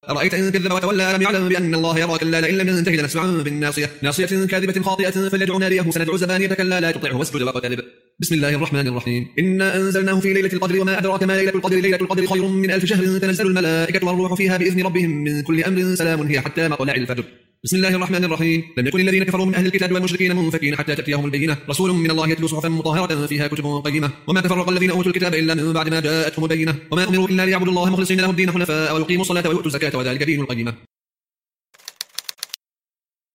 أرأيت إن كذب وتولى ألم يعلم بأن الله يرى كلا لئن لم ينته لنسفعا بالناصية ناصية كاذبة خاطئة فليدع ناديه سندع زبانية كلا لا تطعه واسجد واقترب. بسم الله الرحمن الرحيم. إنا أنزلناه في ليلة القدر وما أدراك ما ليلة القدر ليلة القدر خير من 1000 شهر تنزل الملائكة والروح فيها بإذن ربهم من كل أمر سلام هي حتى مطلع الفجر. بسم الله الرحمن الرحيم. لم يكن الذين كفروا من أهل الكتاب والمشركين منفكين حتى تأتيهم البينة رسول من الله يتلو صحفا مطهرة فيها كتب قيمة وما تفرق الذين أوتوا الكتاب إلا من بعد ما جاءتهم البينة وما أمروا إلا ليعبدوا الله مخلصين له الدين حنفاء ويقيموا الصلاة ويؤتوا الزكاة وذلك دين القيمة.